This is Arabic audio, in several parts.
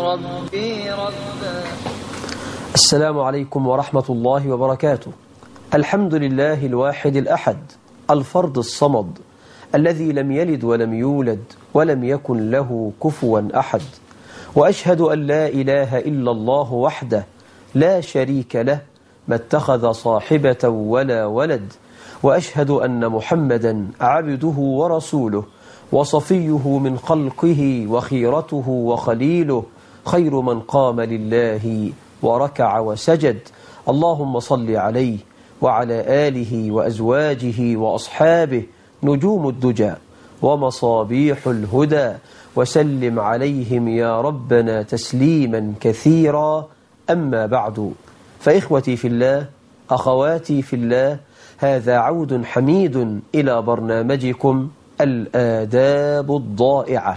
ربي ربا. السلام عليكم ورحمة الله وبركاته. الحمد لله الواحد الأحد الفرد الصمد الذي لم يلد ولم يولد ولم يكن له كفوا أحد، وأشهد أن لا إله إلا الله وحده لا شريك له ما اتخذ صاحبة ولا ولد، وأشهد أن محمدا عبده ورسوله وصفيه من خلقه وخيرته وخليله، خير من قام لله وركع وسجد. اللهم صل عليه وعلى آله وأزواجه وأصحابه نجوم الدجى ومصابيح الهدى، وسلم عليهم يا ربنا تسليما كثيرا. أما بعد، فإخوتي في الله، أخواتي في الله، هذا عود حميد إلى برنامجكم الآداب الضائعة،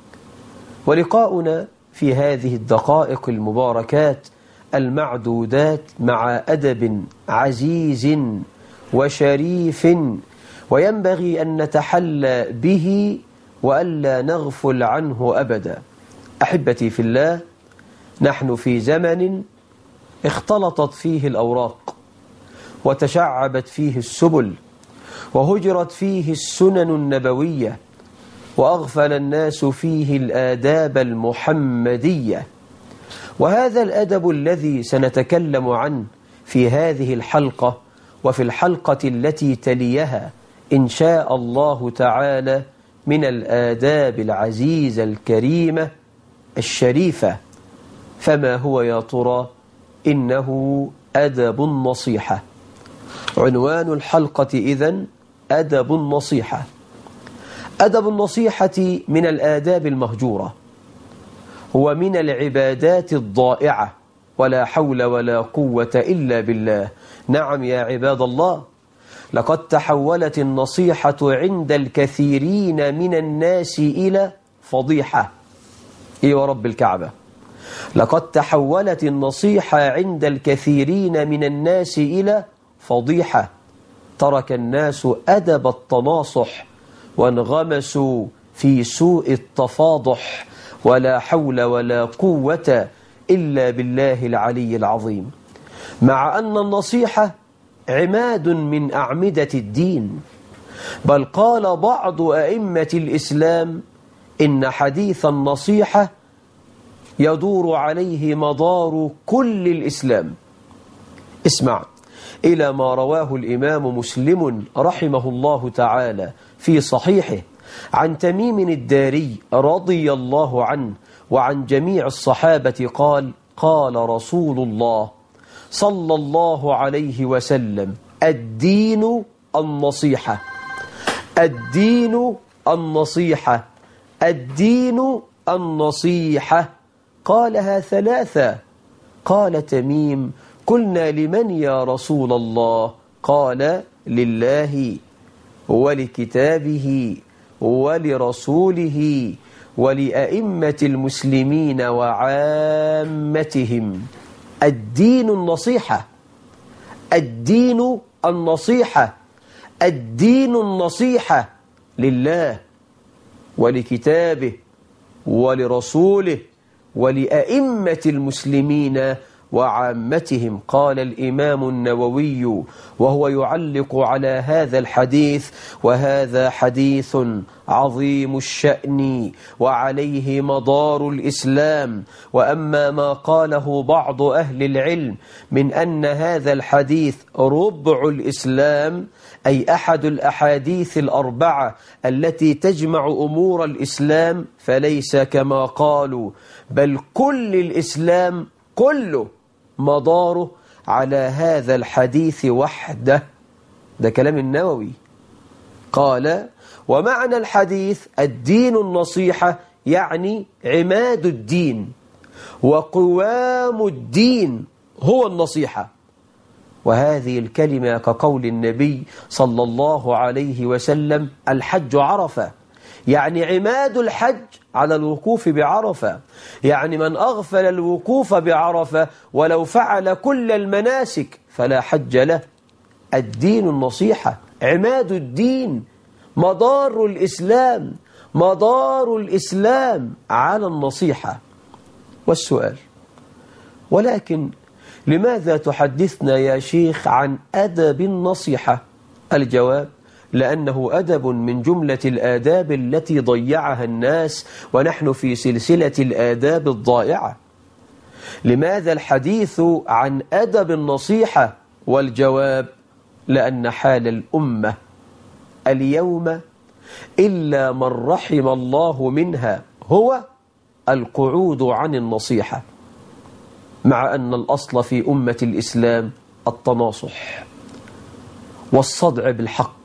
ولقاؤنا في هذه الدقائق المباركات المعدودات مع أدب عزيز وشريف، وينبغي أن نتحلى به وألا نغفل عنه أبدا. أحبتي في الله، نحن في زمن اختلطت فيه الأوراق، وتشعبت فيه السبل، وهجرت فيه السنن النبوية، وأغفل الناس فيه الآداب المحمدية. وهذا الأدب الذي سنتكلم عنه في هذه الحلقة وفي الحلقة التي تليها إن شاء الله تعالى من الآداب العزيزة الكريمة الشريفة. فما هو يا ترى؟ إنه أدب النصيحة. عنوان الحلقة إذن أدب النصيحة. أدب النصيحة من الآداب المهجورة، هو من العبادات الضائعة، ولا حول ولا قوة إلا بالله. نعم يا عباد الله، لقد تحولت النصيحة عند الكثيرين من الناس إلى فضيحة. إيه ورب الكعبة، لقد تحولت النصيحة عند الكثيرين من الناس إلى فضيحة. ترك الناس أدب التناصح وانغمسوا في سوء التفاضح، ولا حول ولا قوة إلا بالله العلي العظيم. مع أن النصيحة عماد من أعمدة الدين، بل قال بعض أئمة الإسلام إن حديث النصيحة يدور عليه مدار كل الإسلام. اسمع إلى ما رواه الإمام مسلم رحمه الله تعالى في صحيحه عن تميم الداري رضي الله عنه وعن جميع الصحابة قال: قال رسول الله صلى الله عليه وسلم: الدين النصيحة، الدين النصيحة، الدين النصيحة. قالها ثلاثة. قال تميم: قلنا لمن يا رسول الله؟ قال: لله ولكتابه ولرسوله ولأئمة المسلمين وعامتهم. الدين النصيحة، الدين النصيحة، الدين النصيحة لله ولكتابه ولرسوله ولأئمة المسلمين وعامتهم. قال الإمام النووي وهو يعلق على هذا الحديث: وهذا حديث عظيم الشأن وعليه مدار الإسلام. وأما ما قاله بعض أهل العلم من أن هذا الحديث ربع الإسلام، أي أحد الأحاديث الأربعة التي تجمع أمور الإسلام، فليس كما قالوا، بل كل الإسلام كله مداره على هذا الحديث وحده. ده كلام النووي. قال: ومعنى الحديث الدين النصيحة، يعني عماد الدين وقوام الدين هو النصيحة. وهذه الكلمة كقول النبي صلى الله عليه وسلم: الحج عرفة، يعني عماد الحج على الوقوف بعرفة. يعني من أغفل الوقوف بعرفة ولو فعل كل المناسك فلا حج له. الدين النصيحة، عماد الدين، مدار الإسلام، مدار الإسلام على النصيحة. والسؤال: ولكن لماذا تحدثنا يا شيخ عن أدب النصيحة؟ الجواب: لأنه أدب من جملة الآداب التي ضيعها الناس، ونحن في سلسلة الآداب الضائعة. لماذا الحديث عن أدب النصيحة؟ والجواب: لأن حال الأمة اليوم إلا من رحم الله منها هو القعود عن النصيحة، مع أن الأصل في أمة الإسلام التناصح والصدع بالحق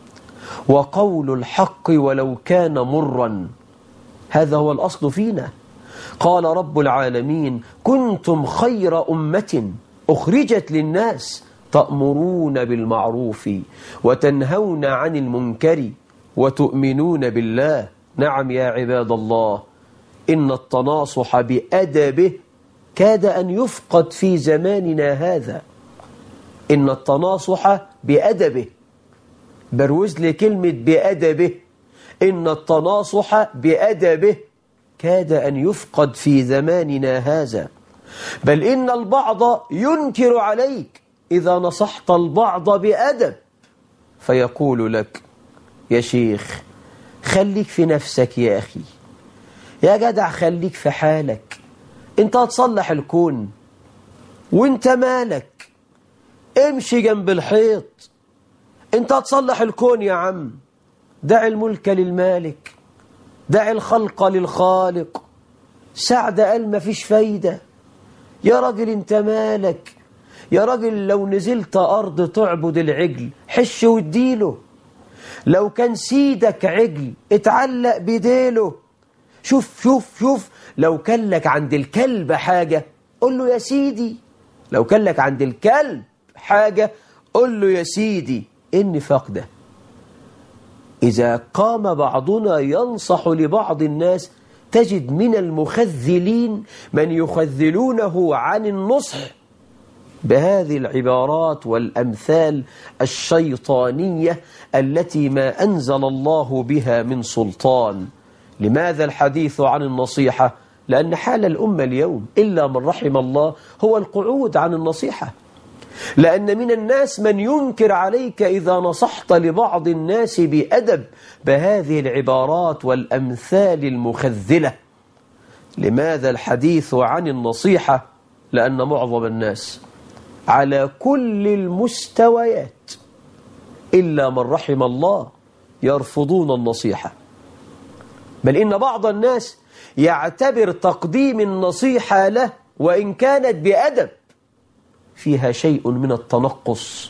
وقول الحق ولو كان مرا. هذا هو الأصل فينا. قال رب العالمين: كنتم خير أمة أخرجت للناس تأمرون بالمعروف وتنهون عن المنكر وتؤمنون بالله. نعم يا عباد الله، إن التناصح بأدبه كاد أن يفقد في زماننا هذا. إن التناصح بأدبه، بروز لي كلمة بأدبه. إن التناصح بأدبه كاد أن يفقد في زماننا هذا، بل إن البعض ينكر عليك إذا نصحت البعض بأدب، فيقول لك: يا شيخ خليك في نفسك يا أخي، يا جدع خليك في حالك، انت هتصلح الكون وانت مالك، امشي جنب الحيط، انت هتصلح الكون يا عم، دع الملك للمالك، دع الخلق للخالق. سعد قال مفيش فايدة. يا راجل انت مالك، يا راجل لو نزلت أرض تعبد العجل حش واديله، لو كان سيدك عجل اتعلق بديله. شوف شوف شوف، لو كان لك عند الكلب حاجة قل له يا سيدي، لو كان لك عند الكلب حاجة قل له يا سيدي. النفاق ده إذا قام بعضنا ينصح لبعض الناس تجد من المخذلين من يخذلونه عن النصح بهذه العبارات والأمثال الشيطانية التي ما أنزل الله بها من سلطان. لماذا الحديث عن النصيحة؟ لأن حال الأمة اليوم إلا من رحم الله هو القعود عن النصيحة. لأن من الناس من ينكر عليك إذا نصحت لبعض الناس بأدب بهذه العبارات والأمثال المخذلة. لماذا الحديث عن النصيحة؟ لأن معظم الناس على كل المستويات إلا من رحم الله يرفضون النصيحة، بل إن بعض الناس يعتبر تقديم النصيحة له وإن كانت بأدب فيها شيء من التنقص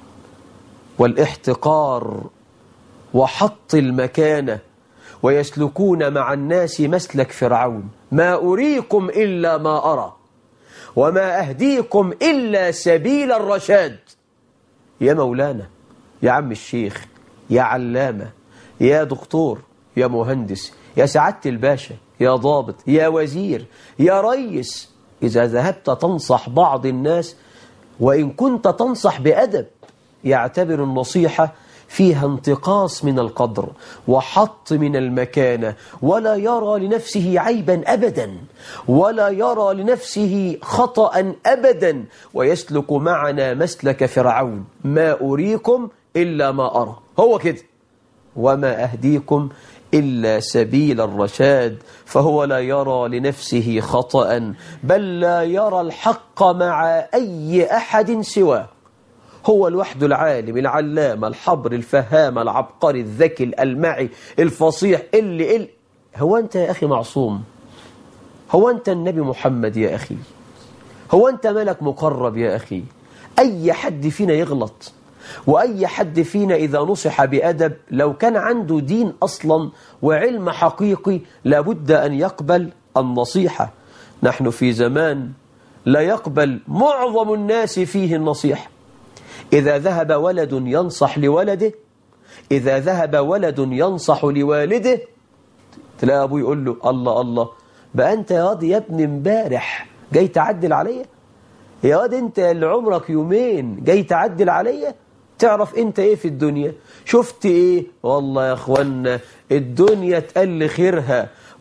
والاحتقار وحط المكانة، ويسلكون مع الناس مسلك فرعون: ما أريكم إلا ما أرى وما أهديكم إلا سبيل الرشاد. يا مولانا، يا عم الشيخ، يا علامة، يا دكتور، يا مهندس، يا سعادة الباشا، يا ضابط، يا وزير، يا ريس، إذا ذهبت تنصح بعض الناس وإن كنت تنصح بأدب يعتبر النصيحة فيها انتقاص من القدر وحط من المكانة، ولا يرى لنفسه عيبا أبدا، ولا يرى لنفسه خطأ أبدا، ويسلك معنا مسلك فرعون: ما أريكم إلا ما أرى، هو كده، وما أهديكم إلا سبيل الرشاد. فهو لا يرى لنفسه خطأ، بل لا يرى الحق مع أي أحد سواه. هو الوحد العالم العلامة الحبر الفهام العبقري الذكي الألمعي الفصيح اللي هو أنت يا أخي معصوم؟ هو أنت النبي محمد يا أخي؟ هو أنت ملك مقرب يا أخي؟ أي حد فينا يغلط، وأي حد فينا إذا نصح بأدب لو كان عنده دين أصلا وعلم حقيقي لابد أن يقبل النصيحة. نحن في زمان لا يقبل معظم الناس فيه النصيحة. إذا ذهب ولد ينصح لولده، إذا ذهب ولد ينصح لوالده، تلاقي أبوه يقول له: الله الله، بقى أنت يا واد يا ابن امبارح جاي تعدل عليا؟ يا واد أنت اللي عمرك يومين جاي تعدل عليا؟ تعرف أنت إيه في الدنيا؟ شفت إيه؟ والله يا أخوانا الدنيا تقل خيرها،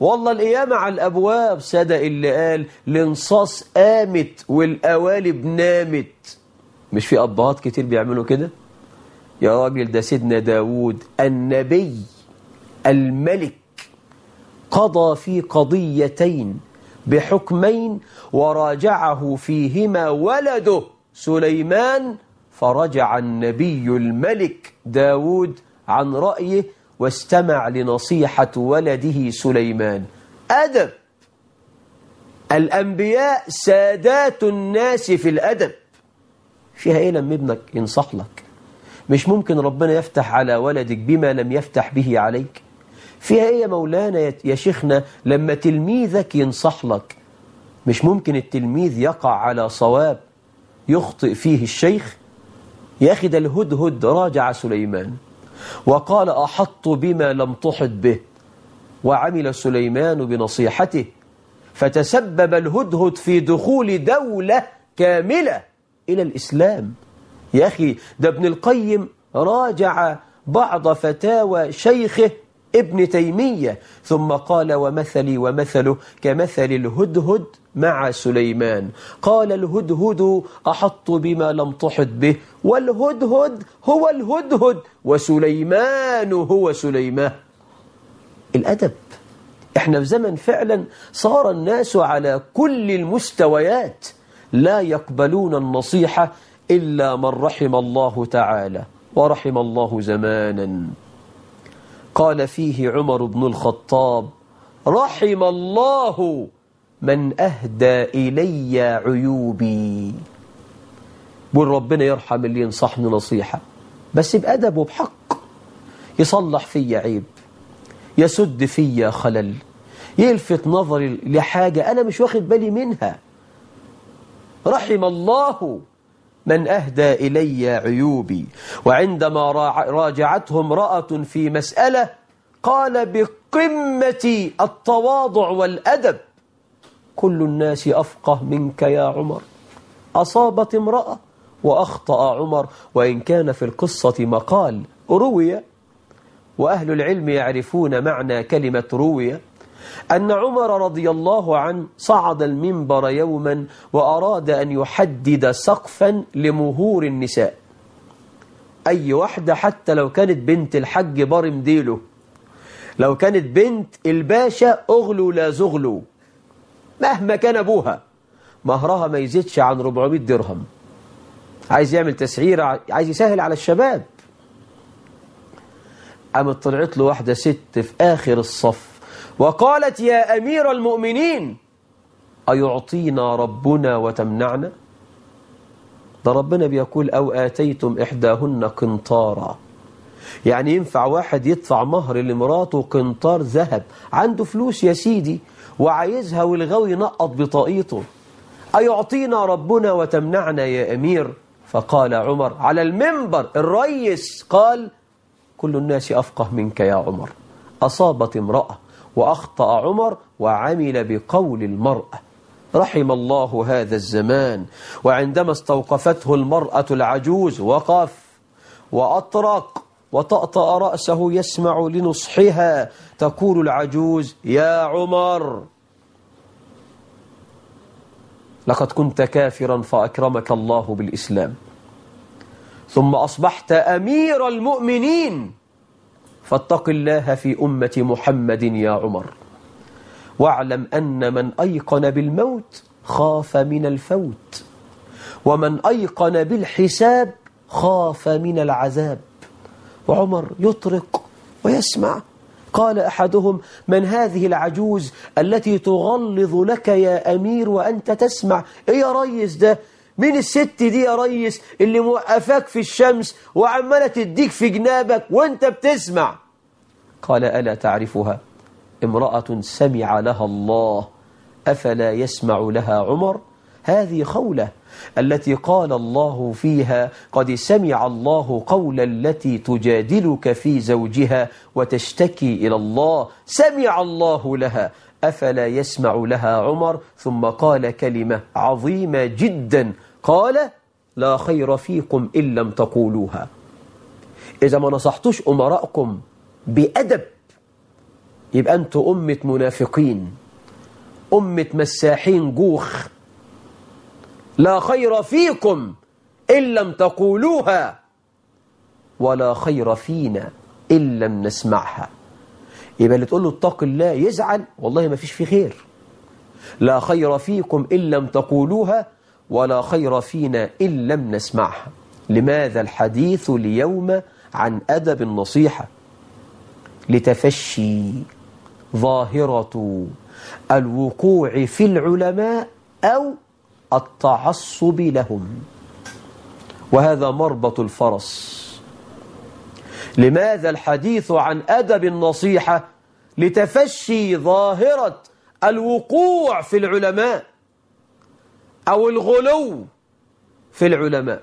والله القيامة على الأبواب. صدق اللي قال الانصاص قامت والقوالب نامت. مش في أبهات كتير بيعملوا كده؟ يا راجل ده سيدنا داود النبي الملك قضى في قضيتين بحكمين وراجعه فيهما ولده سليمان، فرجع النبي الملك داود عن رأيه واستمع لنصيحة ولده سليمان. أدب. الأنبياء سادات الناس في الأدب. فيها إيه لما ابنك ينصح لك؟ مش ممكن ربنا يفتح على ولدك بما لم يفتح به عليك؟ فيها إيه يا مولانا يا شيخنا لما تلميذك ينصح لك؟ مش ممكن التلميذ يقع على صواب يخطئ فيه الشيخ؟ يا أخي ده الهدهد راجع سليمان وقال أحط بما لم تحط به، وعمل سليمان بنصيحته فتسبب الهدهد في دخول دولة كاملة إلى الإسلام. يا أخي ده ابن القيم راجع بعض فتاوى شيخه ابن تيمية ثم قال ومثلي ومثله كمثل الهدهد مع سليمان. قال الهدهد أحط بما لم تحط به، والهدهد هو الهدهد وسليمان هو سليمان. الأدب. احنا في زمن فعلا صار الناس على كل المستويات لا يقبلون النصيحة إلا من رحم الله تعالى، ورحم الله زمانا. قال فيه عمر بن الخطاب رحم الله من أهدى إلي عيوبي. بقول ربنا يرحم اللي ينصحني نصيحة بس بأدب وبحق، يصلح في عيب، يسد في خلل، يلفت نظري لحاجة أنا مش واخد بالي منها. رحم الله من أهدى إلي عيوبي. وعندما راجعته امرأة في مسألة قال بقمة التواضع والأدب كل الناس أفقه منك يا عمر. أصابت امرأة وأخطأ عمر، وإن كان في القصة مقال روي، وأهل العلم يعرفون معنى كلمة روي، أن عمر رضي الله عنه صعد المنبر يوما وأراد أن يحدد سقفا لمهور النساء. أي واحدة حتى لو كانت بنت الحج برم ديله، لو كانت بنت الباشا أغلو لا زغلو، مهما كان أبوها مهرها ما يزيدش عن 400 درهم. عايز يعمل تسعير، عايز يسهل على الشباب. قامت طلعت له واحدة ست في آخر الصف وقالت يا أمير المؤمنين أيعطينا ربنا وتمنعنا؟ ده ربنا بيقول أو آتيتم إحداهن قنطارا. يعني ينفع واحد يدفع مهر لمراته قنطار ذهب، عنده فلوس يا سيدي وعايزها والغوي ينقط بطاقيته. أيعطينا ربنا وتمنعنا يا أمير؟ فقال عمر على المنبر الرئيس قال كل الناس أفقه منك يا عمر. أصابت امرأة وأخطأ عمر وعمل بقول المرأة. رحم الله هذا الزمان. وعندما استوقفته المرأة العجوز وقف وأطرق وطأطأ رأسه يسمع لنصحها، تقول العجوز يا عمر لقد كنت كافرا فأكرمك الله بالإسلام، ثم أصبحت أمير المؤمنين، فاتق الله في أمة محمد يا عمر، واعلم أن من أيقن بالموت خاف من الفوت، ومن أيقن بالحساب خاف من العذاب. وعمر يطرق ويسمع. قال أحدهم من هذه العجوز التي تغلظ لك يا أمير وأنت تسمع؟ إيه يا ريس ده؟ مين الست دي يا ريس اللي موقفاك في الشمس وعمالة تديك في جنابك وانت بتسمع؟ قال ألا تعرفها؟ امرأة سمع لها الله أفلا يسمع لها عمر؟ هذه خولة التي قال الله فيها قد سمع الله قول التي تجادلك في زوجها وتشتكي إلى الله، سمع الله لها أفلا يسمع لها عمر؟ ثم قال كلمة عظيمة جدا، قال لا خير فيكم إن لم تقولوها. إذا ما نصحتوش أمراءكم بأدب يبقى أنتوا أمة منافقين، أمة مساحين جوخ، لا خير فيكم إن لم تقولوها ولا خير فينا إن لم نسمعها. يبقى اللي تقول له اتق الله يزعل، والله ما فيش فيه خير. لا خير فيكم إن لم تقولوها ولا خير فينا إن لم نسمعها. لماذا الحديث اليوم عن أدب النصيحة؟ لتفشي ظاهرة الوقوع في العلماء أو التعصب لهم، وهذا مربط الفرس. لماذا الحديث عن أدب النصيحة؟ لتفشي ظاهرة الوقوع في العلماء أو الغلو في العلماء.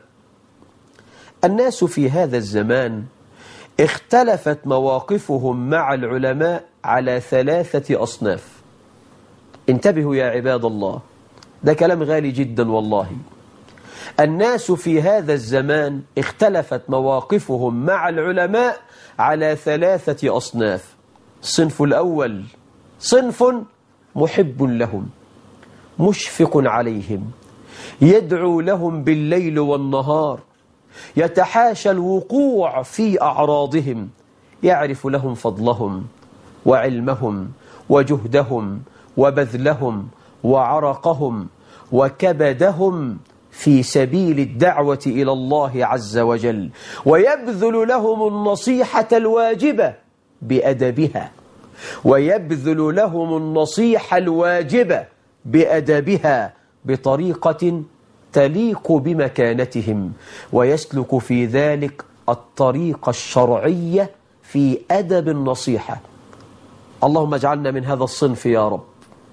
الناس في هذا الزمان اختلفت مواقفهم مع العلماء على 3 أصناف. انتبهوا يا عباد الله، ده كلام غالي جدا والله. الناس في هذا الزمان اختلفت مواقفهم مع العلماء على 3 أصناف. الصنف الأول صنف محب لهم، مشفق عليهم، يدعو لهم بالليل والنهار، يتحاشى الوقوع في أعراضهم، يعرف لهم فضلهم وعلمهم وجهدهم وبذلهم وعرقهم وكبدهم في سبيل الدعوة إلى الله عز وجل، ويبذل لهم النصيحة الواجبة بأدبها، ويبذل لهم النصيحة الواجبة بأدبها بطريقة تليق بمكانتهم، ويسلك في ذلك الطريقة الشرعية في أدب النصيحة. اللهم اجعلنا من هذا الصنف يا رب.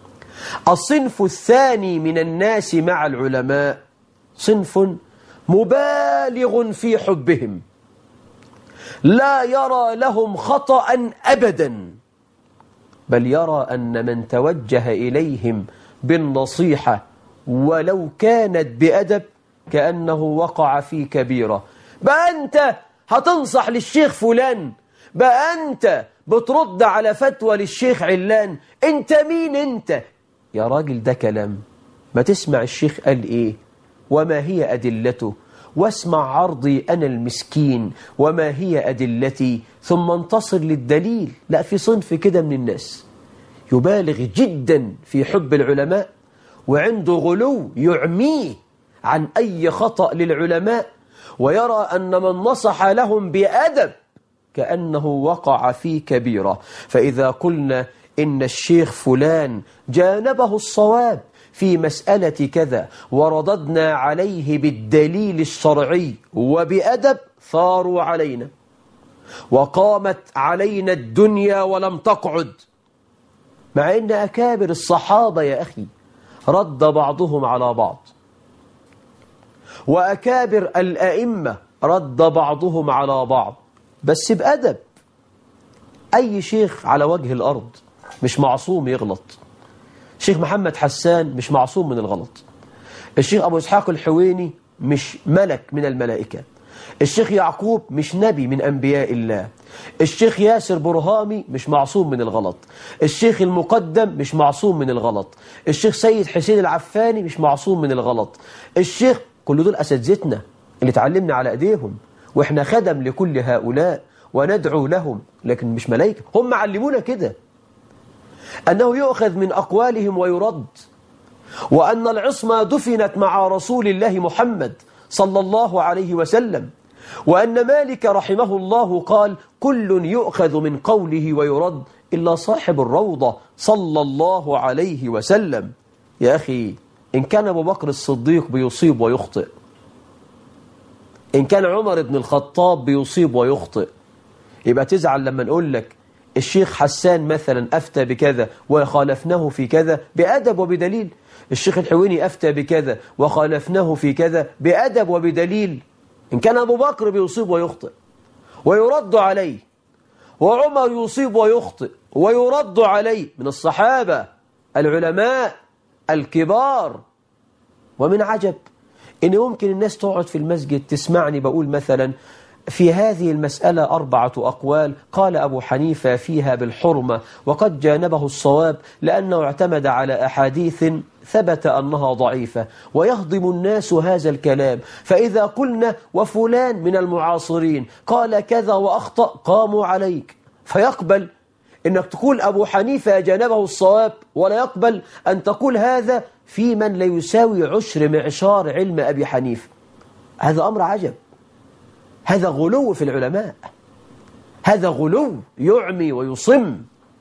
الصنف الثاني من الناس مع العلماء صنف مبالغ في حبهم، لا يرى لهم خطأ أبدا، بل يرى أن من توجه إليهم بالنصيحة ولو كانت بأدب كأنه وقع في كبيرة. بقى أنت هتنصح للشيخ فلان، بقى أنت بترد على فتوى للشيخ علان، أنت مين أنت؟ يا راجل ده كلام. ما تسمع الشيخ قال إيه وما هي أدلته، واسمع عرضي أنا المسكين وما هي أدلتي، ثم انتصر للدليل. لا، في صنف كده من الناس يبالغ جدا في حب العلماء، وعنده غلو يعميه عن أي خطأ للعلماء، ويرى أن من نصح لهم بأدب كأنه وقع في كبيرة. فإذا قلنا إن الشيخ فلان جانبه الصواب في مسألة كذا ورددنا عليه بالدليل الشرعي وبأدب، ثاروا علينا وقامت علينا الدنيا ولم تقعد. مع إن أكابر الصحابة يا أخي رد بعضهم على بعض، وأكابر الأئمة رد بعضهم على بعض، بس بأدب. أي شيخ على وجه الأرض مش معصوم يغلط. الشيخ محمد حسان مش معصوم من الغلط. الشيخ أبو إسحاق الحويني مش ملك من الملائكة. الشيخ يعقوب مش نبي من أنبياء الله. الشيخ ياسر برهامي مش معصوم من الغلط. الشيخ المقدم مش معصوم من الغلط. الشيخ سيد حسين العفاني مش معصوم من الغلط. الشيخ، كل دول أساتذتنا اللي تعلمنا على أيديهم، وإحنا خدم لكل هؤلاء وندعو لهم، لكن مش ملائكة. هم علمونا كده أنه يؤخذ من أقوالهم ويرد، وأن العصمة دفنت مع رسول الله محمد صلى الله عليه وسلم، وأن مالك رحمه الله قال كل يؤخذ من قوله ويرد إلا صاحب الروضة صلى الله عليه وسلم. يا أخي، إن كان أبو بكر الصديق بيصيب ويخطئ، إن كان عمر بن الخطاب بيصيب ويخطئ، يبقى تزعل لما نقول لك الشيخ حسان مثلا أفتى بكذا وخالفناه في كذا بأدب وبدليل، الشيخ الحويني أفتى بكذا وخالفناه في كذا بأدب وبدليل. إن كان أبو بكر بيصيب ويخطئ ويرد عليه، وعمر يصيب ويخطئ ويرد عليه، من الصحابة العلماء الكبار. ومن عجب إن ممكن الناس تقعد في المسجد تسمعني بقول مثلا في هذه المسألة 4 أقوال، قال أبو حنيفة فيها بالحرمة وقد جانبه الصواب لأنه اعتمد على أحاديث ثبت أنها ضعيفة، ويهضم الناس هذا الكلام، فإذا قلنا وفلان من المعاصرين قال كذا وأخطأ قاموا عليك، فيقبل إنك تقول أبو حنيفة جانبه الصواب، ولا يقبل أن تقول هذا في من لا يساوي عشر معشار علم أبي حنيفة. هذا أمر عجب، هذا غلو في العلماء، هذا غلو يعمي ويصم.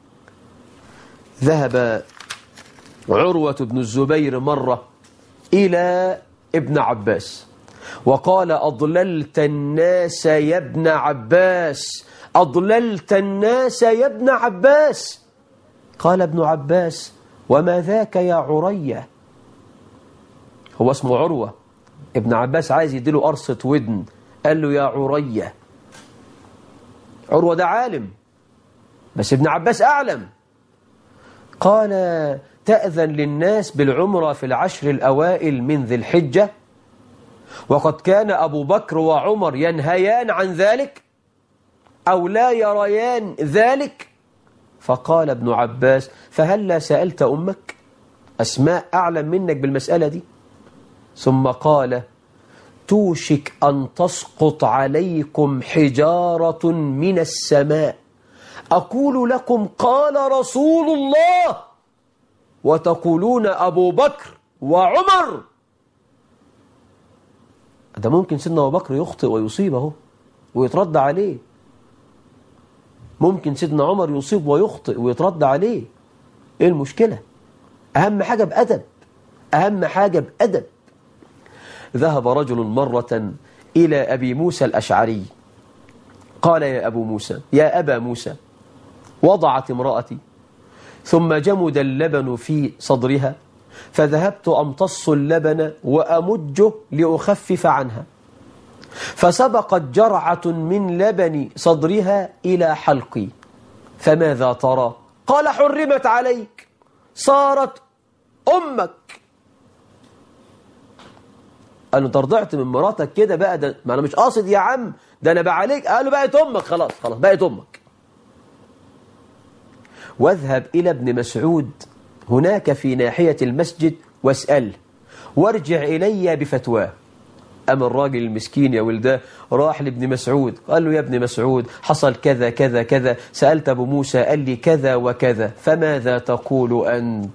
ذهب عروة بن الزبير مرة إلى ابن عباس وقال: أضللت الناس يا ابن عباس، أضللت الناس يا ابن عباس. قال ابن عباس: وما ذاك يا عرية؟ هو اسمه عروة، ابن عباس عايز يديله قرصة ودن، قال له: يا عرية. عروة ده عالم، بس ابن عباس أعلم. قال: تأذن للناس بالعمرة في العشر الأوائل من ذي الحجة، وقد كان أبو بكر وعمر ينهيان عن ذلك أو لا يريان ذلك. فقال ابن عباس: فهلا سألت أمك؟ أسماء أعلم منك بالمسألة دي. ثم قال: توشك أن تسقط عليكم حجارة من السماء، أقول لكم قال رسول الله، وتقولون أبو بكر وعمر. ده ممكن سيدنا أبو بكر يخطئ ويصيبه ويترد عليه، ممكن سيدنا عمر يصيب ويخطئ ويترد عليه. إيه المشكلة؟ أهم حاجة بأدب، أهم حاجة بأدب. ذهب رجل مرة إلى أبي موسى الأشعري قال: يا أبو موسى، يا أبا موسى، وضعت امرأتي ثم جمد اللبن في صدرها، فذهبت أمتص اللبن وأمجه لأخفف عنها، فسبقت جرعة من لبن صدرها إلى حلقي، فماذا ترى؟ قال: حرمت عليك، صارت أمك. قال له: ترضعت من مراتك كده بقى؟ ده ما أنا مش قاصد يا عم، ده أنا بعليك. قال له: بقت أمك، خلاص خلاص بقت أمك. واذهب إلى ابن مسعود هناك في ناحية المسجد واسأل، وارجع إلي بفتواه. أما الراجل المسكين يا ولده راح لابن مسعود قال له: يا ابن مسعود، حصل كذا كذا كذا، سألت أبو موسى قال لي كذا وكذا، فماذا تقول أنت؟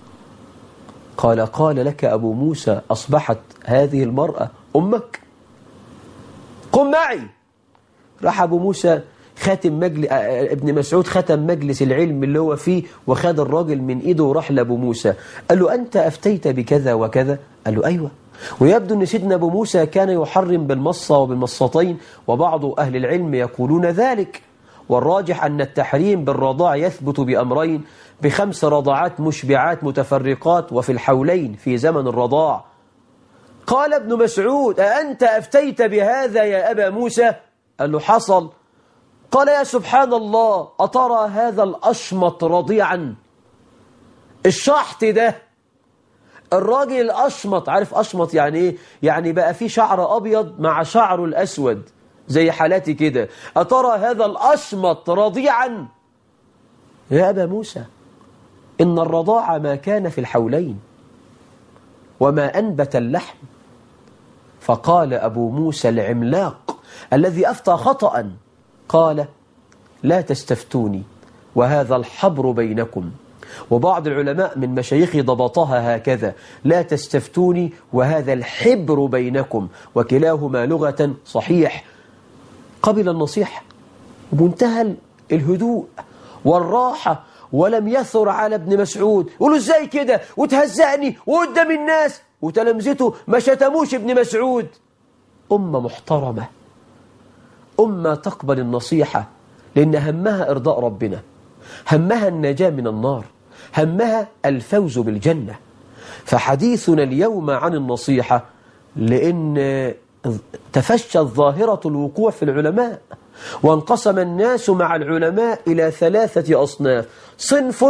قال لك أبو موسى: أصبحت هذه المرأة أمك؟ قم معي. راح أبو موسى خاتم ابن مسعود ختم مجلس العلم اللي هو فيه، وخد الراجل من إيده وراح لأبو موسى قال له: أنت أفتيت بكذا وكذا؟ قال له: أيوة. ويبدو أن سيدنا أبو موسى كان يحرم بالمصة وبالمصتين، وبعض أهل العلم يقولون ذلك، والراجح أن التحريم بالرضاع يثبت بأمرين: ب5 رضعات مشبعات متفرقات، وفي الحولين في زمن الرضاع. قال ابن مسعود: أأنت أفتيت بهذا يا أبا موسى؟ قال له: حصل. قال: يا سبحان الله، أترى هذا الأشمط رضيعا؟ الشحط ده، الراجل الأشمط، عارف أشمط يعني إيه؟ يعني بقى فيه شعر أبيض مع شعره الأسود زي حالاتي كده. أترى هذا الأشمط رضيعا؟ يا أبا موسى، إن الرضاعة ما كان في الحولين وما أنبت اللحم. فقال أبو موسى العملاق الذي أفتى خطأ، قال: لا تستفتوني وهذا الحبر بينكم. وبعض العلماء من مشايخي ضبطها هكذا: لا تستفتوني وهذا الحبر بينكم، وكلاهما لغة صحيح. قبل النصيحة بمنتهى الهدوء والراحة، ولم يثر على ابن مسعود يقولوا ازاي كده وتهزأني وقدام الناس، وتلامذته ما شتموش ابن مسعود. أمة محترمة، أمة تقبل النصيحة، لأن همها إرضاء ربنا، همها النجاة من النار، همها الفوز بالجنة. فحديثنا اليوم عن النصيحة لأن تفشت ظاهرة الوقوع في العلماء، وانقسم الناس مع العلماء إلى 3 أصناف: صنف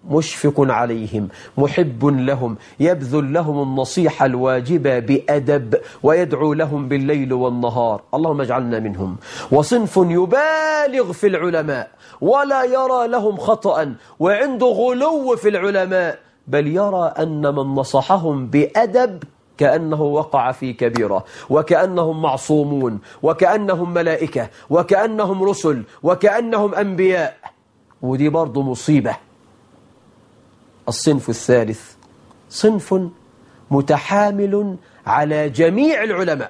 مشفق عليهم محب لهم يبذل لهم النصيحة الواجبة بأدب ويدعو لهم بالليل والنهار، اللهم اجعلنا منهم. وصنف يبالغ في العلماء ولا يرى لهم خطأ وعنده غلو في العلماء، بل يرى أن من نصحهم بأدب كأنه وقع في كبيرة، وكأنهم معصومون، وكأنهم ملائكة، وكأنهم رسل، وكأنهم أنبياء، ودي برضو مصيبة. الصنف الثالث صنف متحامل على جميع العلماء،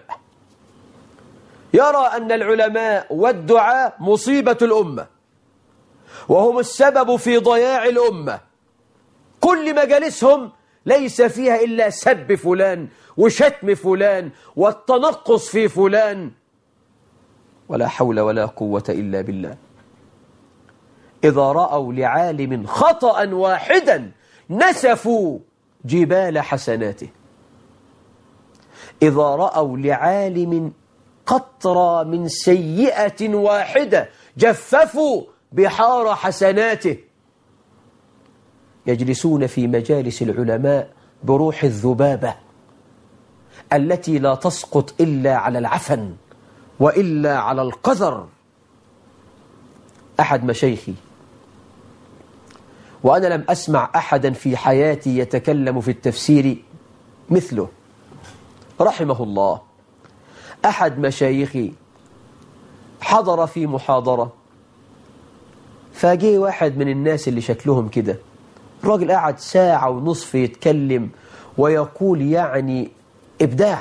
يرى أن العلماء والدعاء مصيبة الأمة وهم السبب في ضياع الأمة، كل مجالسهم ليس فيها إلا سب فلان وشتم فلان والتنقص في فلان، ولا حول ولا قوة إلا بالله. إذا رأوا لعالم خطأ واحدا نسفوا جبال حسناته، إذا رأوا لعالم قطرة من سيئة واحدة جففوا بحار حسناته. يجلسون في مجالس العلماء بروح الذبابة التي لا تسقط إلا على العفن وإلا على القذر. أحد مشايخي، وأنا لم أسمع أحدا في حياتي يتكلم في التفسير مثله رحمه الله، أحد مشايخي حضر في محاضرة، فجاء واحد من الناس اللي شكلهم كده، الراجل قعد ساعة ونصف يتكلم ويقول يعني إبداع،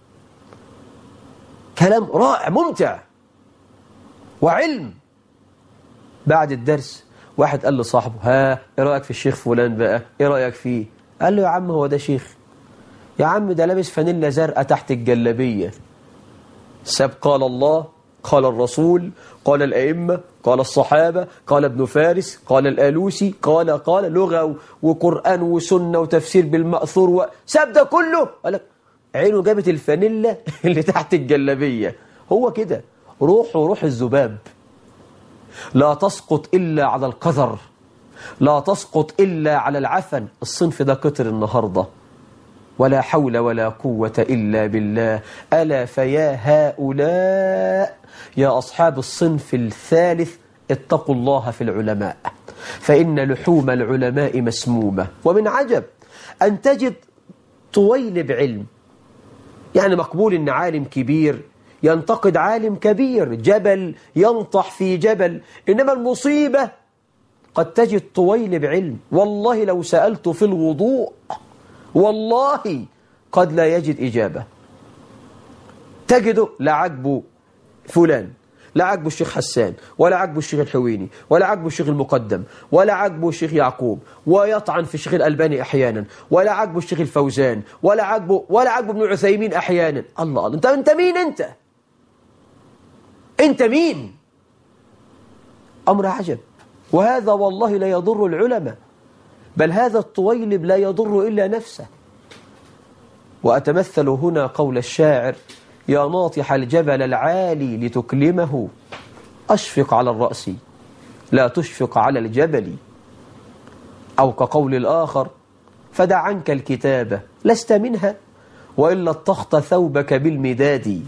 كلام رائع ممتع وعلم. بعد الدرس واحد قال لصاحبه: ها، إيه رأيك في الشيخ فلان بقى؟ إيه رأيك فيه؟ قال له: يا عم هو ده شيخ؟ يا عم ده لابس فانيلا زرقاء تحت الجلابية. ساب قال الله، قال الرسول، قال الأئمة، قال الصحابة، قال ابن فارس، قال الآلوسي، قال لغة وقرآن وسنة وتفسير بالمأثور، ساب ده كله، قال لك عينه جابت الفانيلا اللي تحت الجلابية. هو كده روح الذباب، لا تسقط إلا على القذر، لا تسقط إلا على العفن. الصنف ده كتر النهاردة، ولا حول ولا قوة إلا بالله. ألا فيا هؤلاء يا أصحاب الصنف الثالث، اتقوا الله في العلماء، فإن لحوم العلماء مسمومة. ومن عجب أن تجد طويلب علم، يعني مقبول إن عالم كبير ينتقد عالم كبير، جبل ينطح في جبل، إنما المصيبة قد تجد طويلب علم والله لو سألت في الوضوء والله قد لا يجد إجابة. تجده لا عجبه فلان، لا عجبه الشيخ حسان، ولا عجبه الشيخ الحويني، ولا عجبه الشيخ المقدم، ولا عجبه الشيخ يعقوب، ويطعن في الشيخ الألباني أحيانا، ولا عجبه الشيخ الفوزان، ولا عجبه ابن عثيمين أحيانا. الله، أنت مين؟ أنت مين؟ أمر عجب. وهذا والله لا يضر العلماء، بل هذا الطويلب لا يضر إلا نفسه. وأتمثل هنا قول الشاعر: يا ناطح الجبل العالي لتكلمه، أشفق على الرأس لا تشفق على الجبل. أو كقول الآخر: فدع عنك الكتابة لست منها وإلا اتخت ثوبك بالمداد.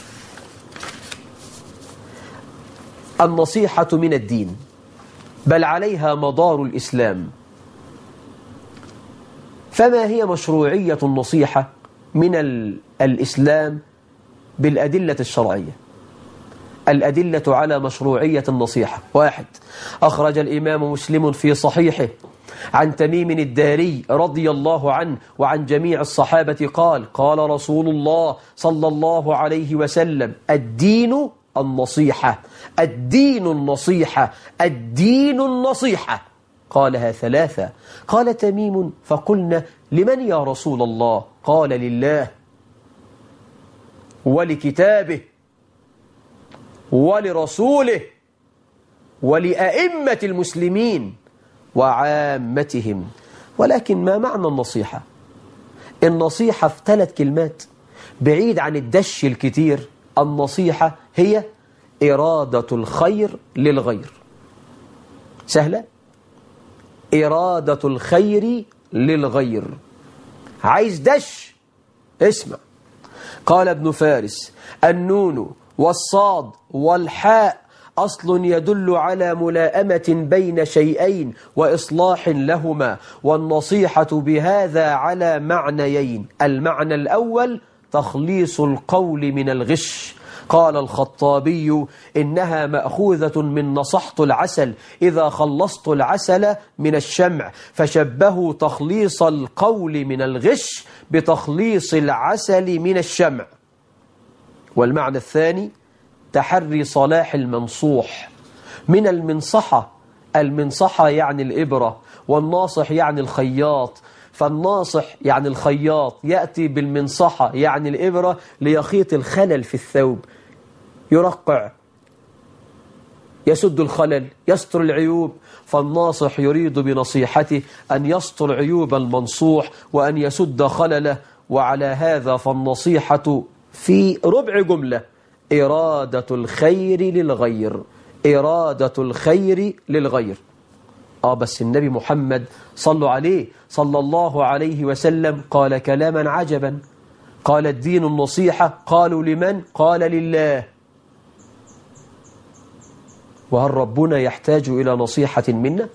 النصيحة من الدين، بل عليها مدار الإسلام. فما هي مشروعية النصيحة من الإسلام بالأدلة الشرعية؟ الأدلة على مشروعية النصيحة: 1. أخرج الإمام مسلم في صحيحه عن تميم الداري رضي الله عنه وعن جميع الصحابة قال: قال رسول الله صلى الله عليه وسلم: الدين النصيحة، الدين النصيحة، الدين النصيحة. قالها 3. قال تميم: فقلنا: لمن يا رسول الله؟ قال: لله ولكتابه ولرسوله ولأئمة المسلمين وعامتهم. ولكن ما معنى النصيحة؟ النصيحة في 3 كلمات بعيد عن الدش الكتير. النصيحة هي إرادة الخير للغير. سهلة؟ إرادة الخير للغير. عايز دش، اسمع. قال ابن فارس: النون والصاد والحاء أصل يدل على ملائمة بين شيئين وإصلاح لهما، والنصيحة بهذا على معنيين. المعنى الأول تخليص القول من الغش. قال الخطابي: إنها مأخوذة من نصحت العسل إذا خلصت العسل من الشمع، فشبهوا تخليص القول من الغش بتخليص العسل من الشمع. والمعنى الثاني تحري صلاح المنصوح من المنصحة. المنصحة يعني الإبرة، والناصح يعني الخياط. فالناصح يعني الخياط يأتي بالمنصحة يعني الإبرة ليخيط الخلل في الثوب، يرقع، يسد الخلل، يستر العيوب. فالناصح يريد بنصيحته أن يستر عيوب المنصوح وأن يسد خلله. وعلى هذا فالنصيحة في ربع جملة إرادة الخير للغير. إرادة الخير للغير. بس النبي محمد صلوا عليه صلى الله عليه وسلم قال كلاما عجبا. قال: الدين النصيحة. قالوا: لمن؟ قال: لله. وهل ربنا يحتاج إلى نصيحة منا؟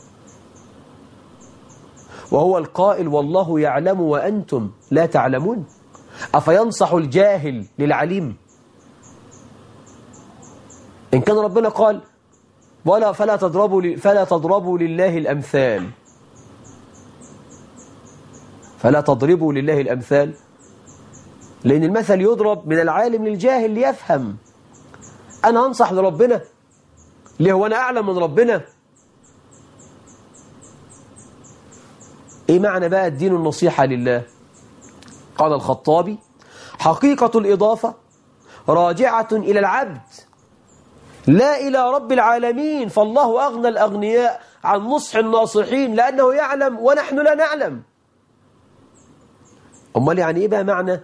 وهو القائل: والله يعلم وأنتم لا تعلمون. أفينصح الجاهل للعليم؟ إن كان ربنا قال: فلا تضربوا لله الأمثال. فلا تضربوا لله الأمثال، لأن المثل يضرب من العالم للجاهل ليفهم. أنا أنصح لربنا ليه وأنا أعلم من ربنا؟ إيه معنى بقى الدين النصيحة لله؟ قال الخطابي: حقيقة الإضافة راجعة إلى العبد لا إلى رب العالمين، فالله أغنى الأغنياء عن نصح الناصحين لأنه يعلم ونحن لا نعلم. أمال يعني إيه بقى معنى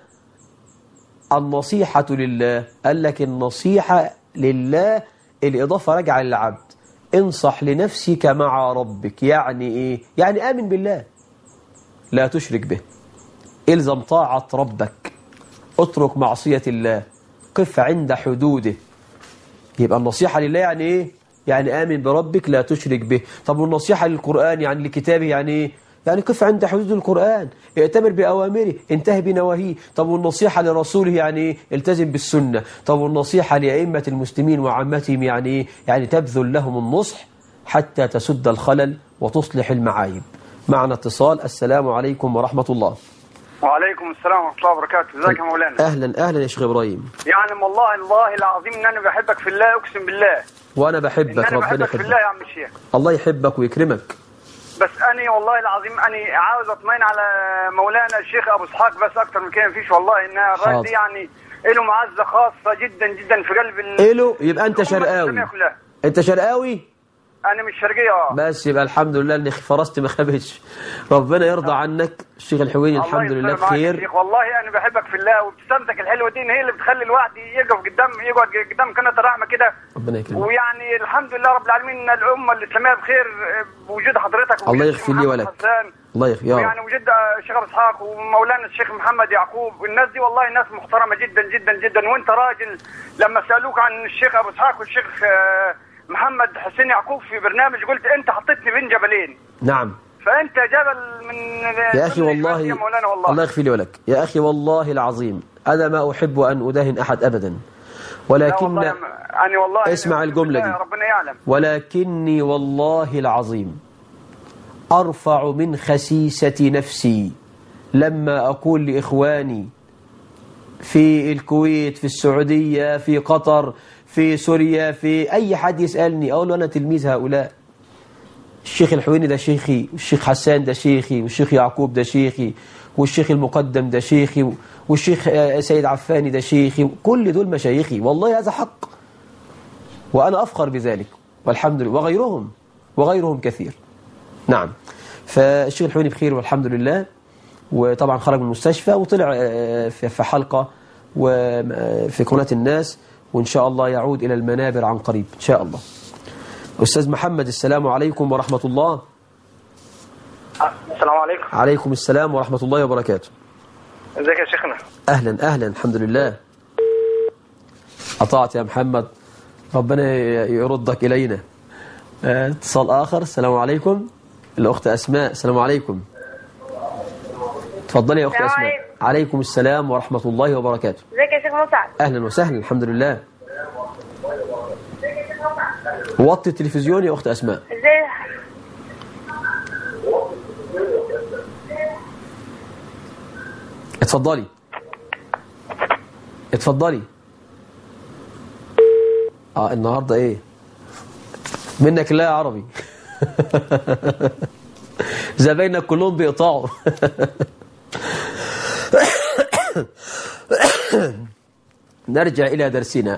النصيحة لله؟ قال لك النصيحة لله الإضافة راجعة للعبد. انصح لنفسك مع ربك. يعني إيه؟ يعني آمن بالله، لا تشرك به، إلزم طاعة ربك، اترك معصية الله، قف عند حدوده. يبقى النصيحة لله يعني إيه؟ يعني آمن بربك لا تشرك به. طب والنصيحة للقرآن يعني لكتابه يعني إيه؟ يعني قف عند حدود القرآن، ائتمر بأوامره، انتهي بنواهيه. طب والنصيحة لرسوله يعني إيه؟ التزم بالسنة. طب والنصيحة لأئمة المسلمين وعامتهم يعني إيه؟ يعني تبذل لهم النصح حتى تسد الخلل وتصلح المعايب. معنا اتصال. السلام عليكم ورحمة الله. وعليكم السلام ورحمة الله وبركاته. ازيك يا مولانا؟ أهلا يا شيخ إبراهيم. يعني والله العظيم إن أنا بحبك في الله، أقسم بالله. وأنا بحبك، ربنا يحبك في الله يا عم الشيخ. الله يحبك ويكرمك. بس أنا والله العظيم أنا عاوز أطمئن على مولانا الشيخ أبو إسحاق، بس أكتر من كده مفيش والله. إن الراجل دي يعني له معزة خاصة جدا جدا في قلب له. يبقى أنت شرقاوي. أنت شرقاوي؟ أنا مش شرقية. بس يبقى الحمد لله إن فرست ما خابتش. ربنا يرضى عنك الشيخ الحويني. الحمد لله بخير. والله أنا بحبك في الله، وابتسامتك الحلوة دي هي اللي بتخلي الواحد يقعد قدام قناة الرحمة كده. ربنا يكرمك. ويعني الحمد لله رب العالمين إن الأمة الإسلامية بخير بوجود حضرتك. الله يغفر لي ولك. الله يغفر. يعني وجود الشيخ أبو إسحاق ومولانا الشيخ محمد يعقوب والناس دي والله ناس محترمة جدا جدا جدا. وأنت راجل لما سألوك عن الشيخ أبو إسحاق والشيخ محمد حسين يعقوب في برنامج قلت أنت حطيتني بين جبلين. نعم. فأنت جبل من يا أخي والله يا مولانا والله. الله يغفر لي ولك يا أخي والله العظيم. أنا ما أحب أن أداهن أحد أبدا، ولكن والله اسمع الجملة دي. ربنا يعلم. ولكني والله العظيم أرفع من خسيسة نفسي لما أقول لإخواني في الكويت، في السعودية، في قطر، في سوريا، في أي حد يسألني أقول له أنا تلميذ هؤلاء. الشيخ الحويني ده شيخي، والشيخ حسان ده شيخي، والشيخ يعقوب ده شيخي، والشيخ المقدم ده شيخي، والشيخ سيد عفاني ده شيخي. كل دول مشايخي والله، هذا حق وأنا أفخر بذلك والحمد لله. وغيرهم كثير. نعم. فالشيخ الحويني بخير والحمد لله. وطبعا خرج من المستشفى وطلع في حلقة وفي قناة الناس، وإن شاء الله يعود إلى المنابر عن قريب إن شاء الله. أستاذ محمد، السلام عليكم ورحمة الله. السلام عليكم. عليكم السلام ورحمة الله وبركاته. ازيك يا شيخنا؟ أهلا أهلا، الحمد لله. قطعت يا محمد، ربنا يردك إلينا. اتصال آخر. السلام عليكم. الأخت أسماء. السلام عليكم. تفضلي يا أخت أسماء. عليكم. عليكم السلام ورحمة الله وبركاته. ازيك يا شيخ مسعد؟ أهلا وسهلا، الحمد لله. وطي التلفزيون يا أخت أسماء. ازاي؟ اتفضلي اتفضلي. النهاردة ايه منك لا يا عربي. زباينك كلهم بيقطعوا. نرجع إلى درسنا.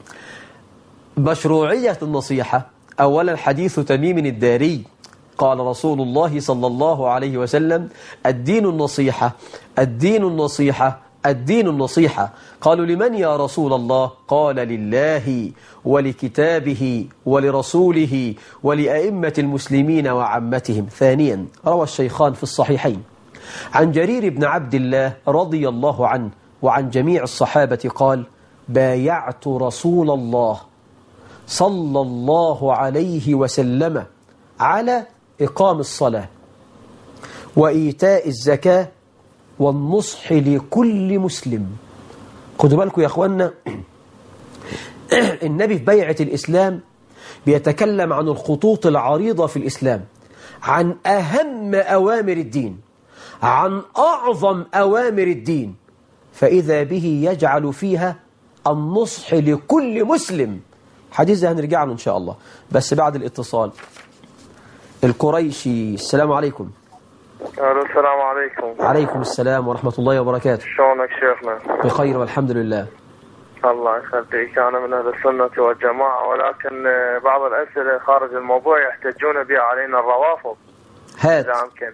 مشروعية النصيحة. أولا حديث تميم الداري قال رسول الله صلى الله عليه وسلم: الدين النصيحة، الدين النصيحة، الدين النصيحة. قالوا: لمن يا رسول الله؟ قال: لله ولكتابه ولرسوله ولأئمة المسلمين وعامتهم. ثانيا روى الشيخان في الصحيحين عن جرير بن عبد الله رضي الله عنه وعن جميع الصحابة قال: بايعت رسول الله صلى الله عليه وسلم على إقام الصلاة وإيتاء الزكاة والنصح لكل مسلم. خدوا بالكم يا أخوانا، النبي في بيعة الإسلام بيتكلم عن الخطوط العريضة في الإسلام، عن أهم أوامر الدين، عن أعظم أوامر الدين، فإذا به يجعل فيها النصح لكل مسلم. حديث ده هنرجع له إن شاء الله، بس بعد الاتصال. القريشي. السلام عليكم. السلام عليكم. عليكم السلام ورحمة الله وبركاته. شلونك شيخنا؟ بخير والحمد لله. الله يخليك. أنا من أهل السنة والجماعة، ولكن بعض الأسئلة خارج الموضوع يحتجون بها علينا الروافض. هات. إذا أمكن.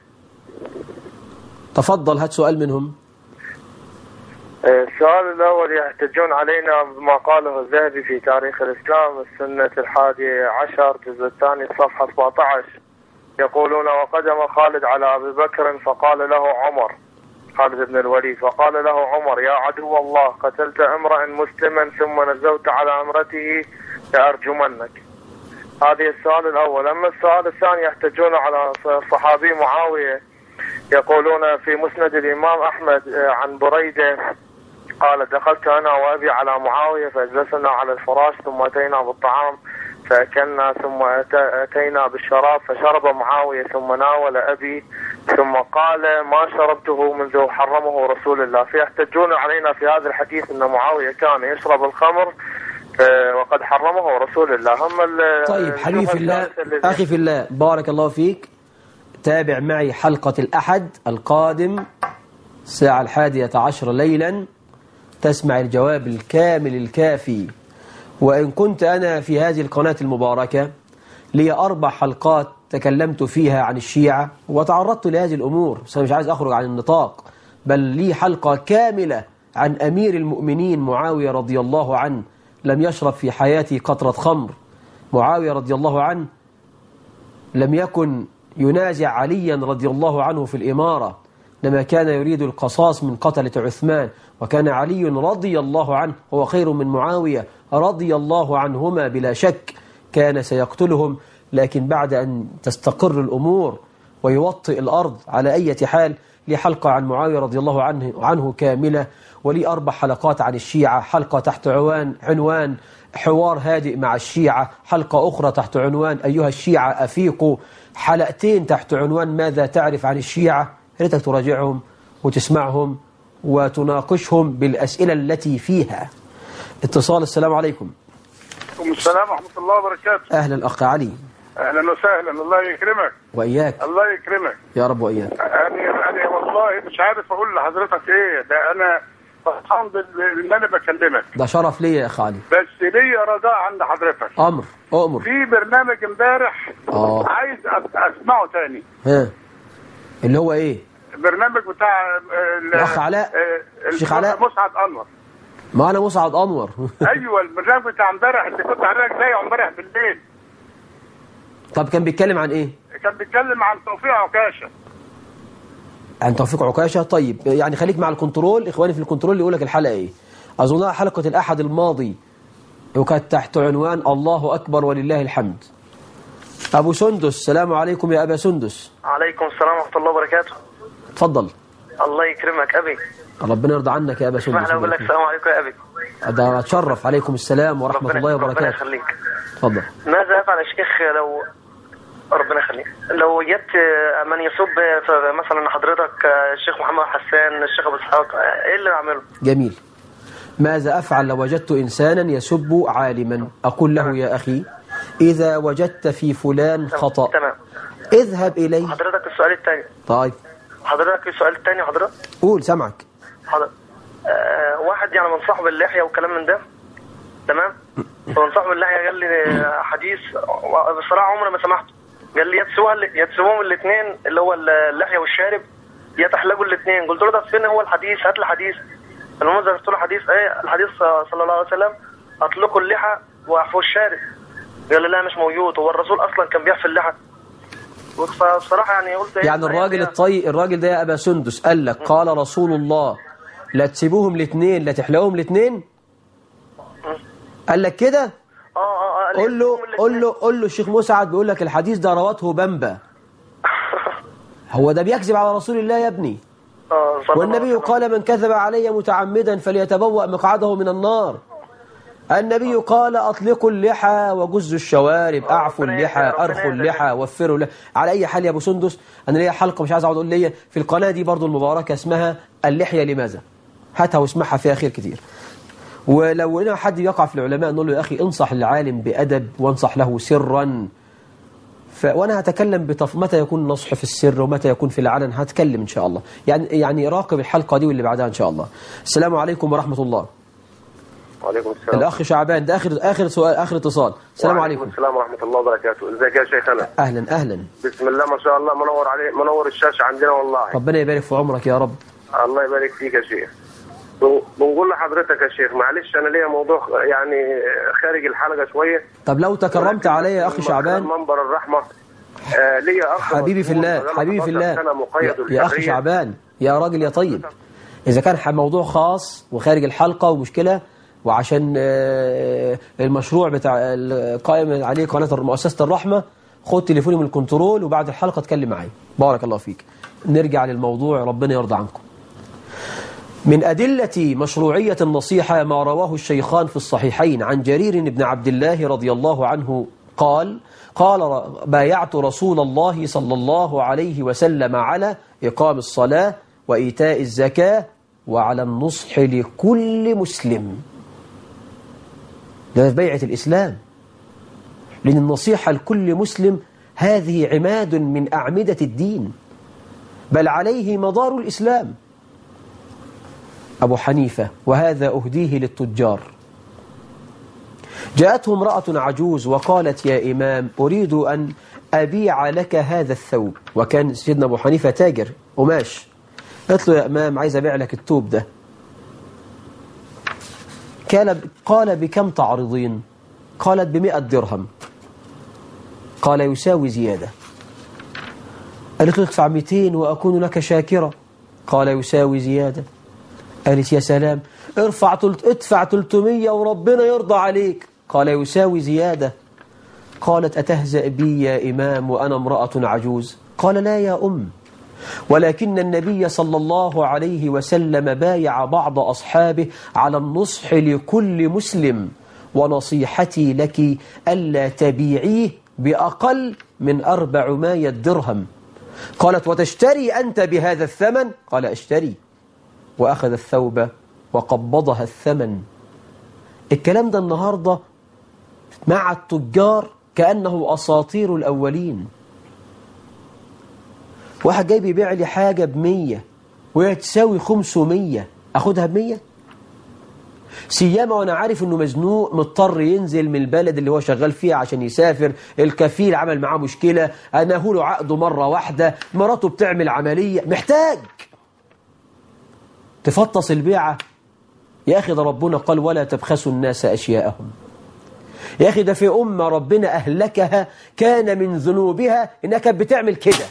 تفضل، هات سؤال منهم. السؤال الأول: يحتجون علينا بما قاله الذهبي في تاريخ الإسلام السنة 11 جزء الثاني صفحة 17. يقولون: وقدم خالد على أبي بكر فقال له عمر، خالد بن الوليد، فقال له عمر: يا عدو الله، قتلت امرأ مسلما ثم نزلت على امرته لأرجمنك. هذا السؤال الأول. أما السؤال الثاني: يحتجون على صحابي معاوية، يقولون في مسند الإمام أحمد عن بريدة قال: دخلت أنا وأبي على معاوية فأجلسنا على الفراش ثم أتينا بالطعام فأكلنا ثم أتينا بالشراب فشرب معاوية ثم ناول أبي ثم قال: ما شربته منذ حرمه رسول الله. فيحتجون علينا في هذا الحديث أن معاوية كان يشرب الخمر وقد حرمه رسول الله. طيب حبيبي في الله، أخي في الله، بارك الله فيك. تابع معي حلقة الأحد القادم الساعة 11 ليلا، تسمع الجواب الكامل الكافي. وإن كنت أنا في هذه القناة المباركة لي 4 حلقات تكلمت فيها عن الشيعة وتعرضت لهذه الأمور، بس أنا مش عايز أخرج عن النطاق، بل لي حلقة كاملة عن أمير المؤمنين معاوية رضي الله عنه. لم يشرب في حياته قطرة خمر. معاوية رضي الله عنه لم يكن ينازع عليا رضي الله عنه في الإمارة، لما كان يريد القصاص من قتلة عثمان، وكان علي رضي الله عنه هو خير من معاوية رضي الله عنهما بلا شك، كان سيقتلهم، لكن بعد أن تستقر الأمور ويوطئ الأرض على أي حال. لي حلقة عن معاوية رضي الله عنه كاملة، ولي 4 حلقات عن الشيعة، حلقة تحت عنوان حوار هادئ مع الشيعة، حلقة أخرى تحت عنوان أيها الشيعة أفيقوا، حلقتين تحت عنوان ماذا تعرف عن الشيعة. ريتك تراجعهم وتسمعهم وتناقشهم بالأسئلة التي فيها. اتصال. السلام عليكم. وعليكم السلام ورحمة الله وبركاته. أهلا أخ علي. أهلا وسهلا، الله يكرمك. وإياك. الله يكرمك يا رب وإياك. أنا والله مش عارف أقول لحضرتك إيه، ده أنا فرحان إن أنا بكلمك. ده شرف ليا يا أخ علي. بس ليا رجاء عند حضرتك. أؤمر. في برنامج امبارح عايز أسمعه تاني. ها، اللي هو إيه؟ البرنامج بتاع الأخ علاء، الشيخ علاء مسعد أنور. ما أنا مسعد أنور. أيوة، البرنامج بتاع امبارح اللي كنت حضرتك زيه امبارح بالليل. طب كان بيتكلم عن إيه؟ كان بيتكلم عن توفيق عكاشة. عن توفيق عكاشة. طيب يعني خليك مع الكنترول، إخواني في الكنترول اللي يقول لك الحلقة إيه. أظنها حلقة الأحد الماضي وكانت تحت عنوان الله أكبر ولله الحمد. أبو سندس، السلام عليكم يا أبا سندس. عليكم السلام ورحمة الله وبركاته. تفضل. الله يكرمك أبي. ربنا يرضى عنك يا أبا سندس. اسمح لي أقول لك السلام عليكم يا أبي. ده أتشرف. عليكم السلام ورحمة الله وبركاته. ربنا يخليك. تفضل. ماذا أفعل يا شيخ لو ربنا يخليك لو جت من يسب مثلا حضرتك الشيخ محمد حسان، الشيخ أبو إسحاق، إيه اللي أعمله؟ جميل. ماذا أفعل لو وجدت إنسانا يسب عالما؟ أقول له يا أخي إذا وجدت في فلان خطأ تمام اذهب إليه. حضرتك السؤال الثاني. طيب حضرتك السؤال الثاني حضرتك. قول سمعك. حضرتك واحد يعني منصح باللحية وكلام من ده، تمام؟ فمنصح باللحية قال لي حديث بصراحة عمري ما سمحته، قال لي يتسوهم الاثنين اللي هو اللحية والشارب يتحلقوا الاثنين. قلت له ده فين هو الحديث؟ هات لي حديث. المهم ذكرت له حديث ايه؟ الحديث صلى الله عليه وسلم اطلقوا اللحى واعفوا الشارب. قال لي لا مش موجود، هو الرسول اصلا كان بيعفي اللحى. فبصراحه يعني قلت ايه يعني الراجل الطيب الراجل ده يا ابا سندس قال لك قال رسول الله لا تسيبوهم الاثنين لا تحلقوهم الاثنين؟ قال لك كده؟ قول له الشيخ مسعد بيقول لك الحديث ده روته بمبا. هو ده بيكذب على رسول الله يا ابني. والنبي قال من كذب علي متعمدا فليتبوأ مقعده من النار. النبي قال أطلقوا اللحى وجزوا الشوارب، أعفوا اللحى، أرخوا اللحى، وفروا اللحى. على أي حال يا أبو سندس أنا ليا حلقة مش عايز أقعد أقول ليا في القناة دي برضو المباركة اسمها اللحية لماذا، هاتها واسمعها فيها خير كتير. ولو لنا حد يقع في العلماء نقول له يا أخي انصح العالم بأدب وانصح له سرا. وأنا هتكلم متى يكون النصح في السر ومتى يكون في العلن، هتكلم إن شاء الله. يعني راقب الحلقة دي واللي بعدها إن شاء الله. السلام عليكم ورحمة الله. وعليكم السلام. الأخ شعبان ده آخر سؤال، آخر اتصال. السلام عليكم. وعليكم السلام ورحمة الله وبركاته. ازيك يا شيخنا؟ أهلا. بسم الله ما شاء الله، منور عليه، منور الشاشة عندنا والله. ربنا يبارك في عمرك يا رب. الله يبارك فيك يا شيخ. بنقول لحضرتك يا شيخ معلش أنا ليا موضوع يعني خارج الحلقة شوية. طب لو تكرمت عليا يا أخي شعبان. منبر الرحمة ليا أخ حبيبي في الله يا أخي شعبان يا راجل يا طيب، إذا كان موضوع خاص وخارج الحلقة ومشكلة وعشان المشروع بتاع القائم عليه قناة مؤسسة الرحمة، خد تليفوني من الكنترول وبعد الحلقة اتكلم معي. بارك الله فيك. نرجع للموضوع، ربنا يرضى عنكم. من أدلة مشروعية النصيحة ما رواه الشيخان في الصحيحين عن جرير بن عبد الله رضي الله عنه قال بايعت رسول الله صلى الله عليه وسلم على إقام الصلاة وإيتاء الزكاة وعلى النصح لكل مسلم. ده في بيعة الإسلام، لأن النصيحة لكل مسلم هذه عماد من أعمدة الدين، بل عليه مدار الإسلام. أبو حنيفة وهذا أهديه للتجار. جاءته امرأة عجوز وقالت يا إمام أريد أن أبيع لك هذا الثوب، وكان سيدنا أبو حنيفة تاجر قماش. قالت له يا إمام عايز أبيع لك الثوب ده. قال بكم تعرضين؟ قالت ب100 درهم. قال يساوي زيادة. قالت له ادفع 200 وأكون لك شاكرة. قال يساوي زيادة. قالت يا سلام ادفع 300 وربنا يرضى عليك. قال يساوي زيادة. قالت أتهزأ بي يا إمام وأنا امرأة عجوز؟ قال لا يا أم، ولكن النبي صلى الله عليه وسلم بايع بعض أصحابه على النصح لكل مسلم، ونصيحتي لك ألا تبيعيه بأقل من 400 درهم. قالت وتشتري أنت بهذا الثمن؟ قال اشتري. وأخذ الثوب وقبضها الثمن. الكلام ده النهاردة مع التجار كأنه أساطير الأولين. واحد جاي بيبيع لي حاجة ب100 وهي تساوي 500، أخدها ب100؟ سيما وأنا عارف أنه مزنوق مضطر ينزل من البلد اللي هو شغال فيها عشان يسافر، الكفيل عمل معاه مشكلة، أنهوا له عقده مرة واحدة، مراته بتعمل عملية، محتاج تفطس البيعة. يا أخي ده ربنا قال ولا تبخسوا الناس أشياءهم. يا أخي ده في أمة ربنا أهلكها كان من ذنوبها إنها كانت بتعمل كده،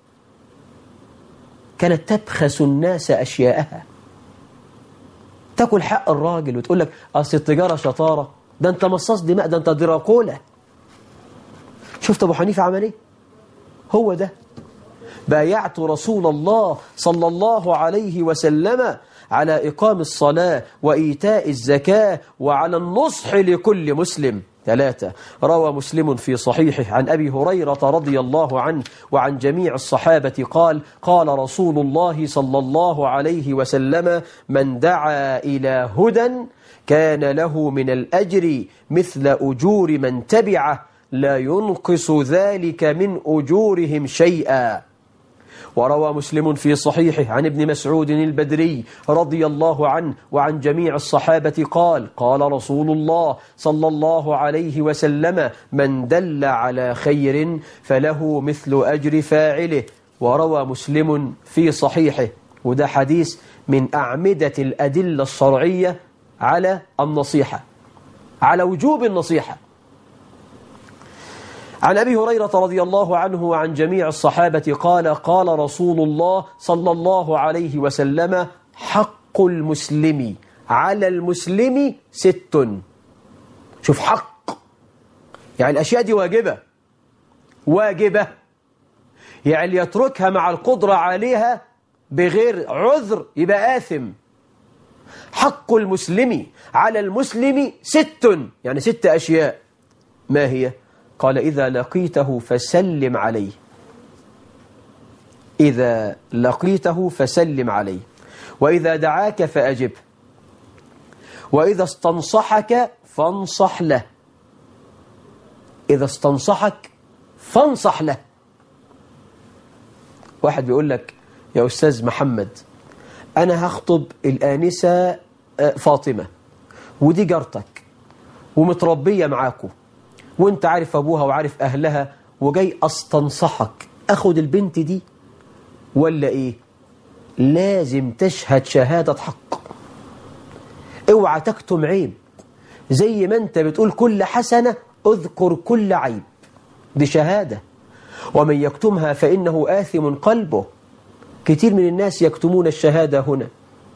كانت تبخس الناس أشياءها، تاكل حق الراجل وتقول لك أصل التجارة شطارة، ده أنت مصاص دماء، ده أنت دراكولا. شفت أبو حنيفة عمل إيه؟ هو ده. بايعت رسول الله صلى الله عليه وسلم على إقام الصلاة وإيتاء الزكاة وعلى النصح لكل مسلم. 3. روى مسلم في صحيحه عن أبي هريرة رضي الله عنه وعن جميع الصحابة قال: قال رسول الله صلى الله عليه وسلم: من دعا إلى هدى كان له من الأجر مثل أجور من تبعه لا ينقص ذلك من أجورهم شيئا. وروى مسلم في صحيحه عن ابن مسعود البدري رضي الله عنه وعن جميع الصحابة قال: قال رسول الله صلى الله عليه وسلم: من دل على خير فله مثل أجر فاعله. وروى مسلم في صحيحه، وده حديث من أعمدة الأدلة الشرعية على النصيحة، على وجوب النصيحة، عن أبي هريرة رضي الله عنه وعن جميع الصحابة قال: قال رسول الله صلى الله عليه وسلم: حق المسلم على المسلم 6. شوف، حق يعني الأشياء دي واجبة، واجبة يعني اللي يتركها مع القدرة عليها بغير عذر يبقى آثم. حق المسلم على المسلم 6، يعني 6 أشياء. ما هي؟ قال: إذا لقيته فسلم عليه، إذا لقيته فسلم عليه، وإذا دعاك فأجب، وإذا استنصحك فانصح له، إذا استنصحك فانصح له. واحد بيقول لك: يا أستاذ محمد، أنا هخطب الآنسة فاطمة ودي جارتك ومتربية معاكم وانت عارف أبوها وعارف أهلها، وجاي أستنصحك أخد البنت دي ولا إيه؟ لازم تشهد شهادة حق، اوعى تكتم عيب، زي ما انت بتقول كل حسنة اذكر كل عيب، دي شهادة، ومن يكتمها فإنه آثم قلبه. كتير من الناس يكتمون الشهادة هنا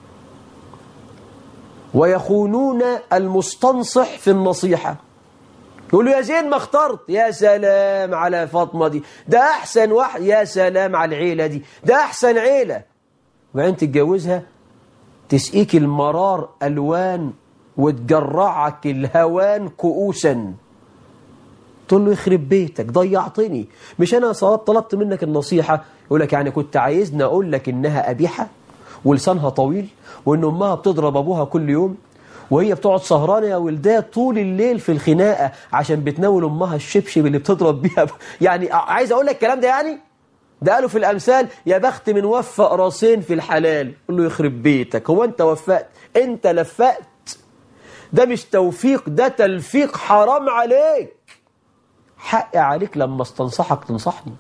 ويخونون المستنصح في النصيحة. يقولوا: يا زين ما اخترت، يا سلام على فاطمة دي، ده أحسن واحد، يا سلام على العيلة دي، ده أحسن عيلة. وبعدين تتجوزها تسقيك المرار ألوان وتجرعك الهوان كؤوسا، تقول له: يخرب بيتك ضيعتني، مش أنا طلبت منك النصيحة؟ يقول لك: يعني كنت عايزني أقول لك إنها قبيحة ولسانها طويل وإن أمها بتضرب أبوها كل يوم وهي بتقعد سهرانة يا ولدات طول الليل في الخناقة عشان بتناول أمها الشبشب اللي بتضرب بيها يعني عايز أقول لك الكلام ده؟ يعني ده قالوا في الأمثال: يا بخت من وفق راسين في الحلال. قل له: يخرب بيتك، هو أنت وفقت؟ أنت لفقت، ده مش توفيق، ده تلفيق، حرام عليك، حق عليك لما استنصحك تنصحني.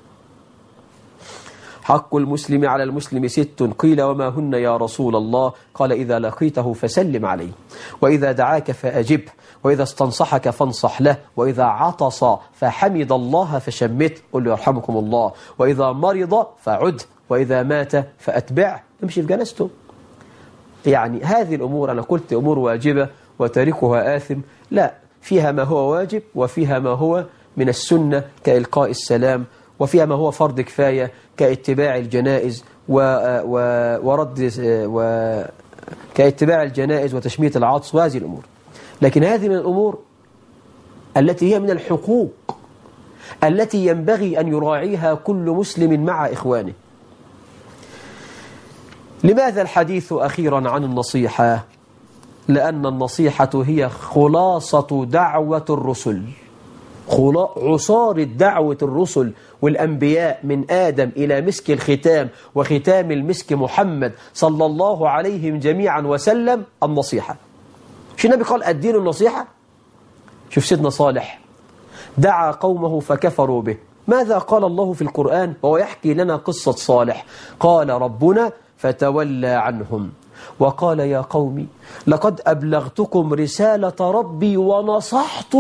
حق المسلم على المسلم 6. قيل: وما هن يا رسول الله؟ قال: إذا لقيته فسلم عليه، وإذا دعاك فأجب، وإذا استنصحك فانصح له، وإذا عطس فحمد الله فشمت، قل له: يرحمكم الله، وإذا مرض فعد، وإذا مات فأتبع، امشي في جنازته. يعني هذه الأمور أنا قلت أمور واجبة وتاركها آثم، لا، فيها ما هو واجب وفيها ما هو من السنة كإلقاء السلام، وفيها ما هو فرض كفاية كاتباع الجنائز كاتباع الجنائز وتشميت العطس وهذه الأمور. لكن هذه من الأمور التي هي من الحقوق التي ينبغي أن يراعيها كل مسلم مع إخوانه. لماذا الحديث أخيرا عن النصيحة؟ لأن النصيحة هي خلاصة دعوة الرسل، عصارة دعوة الرسل والأنبياء من آدم إلى مسك الختام وختام المسك محمد صلى الله عليهم جميعا وسلم النصيحة. شو النبي قال: الدين النصيحة؟ شوف سيدنا صالح دعا قومه فكفروا به، ماذا قال الله في القرآن وهو يحكي لنا قصة صالح؟ قال: ربنا فتولى عنهم وقال يا قوم لقد أبلغتكم رسالة ربي ونصحت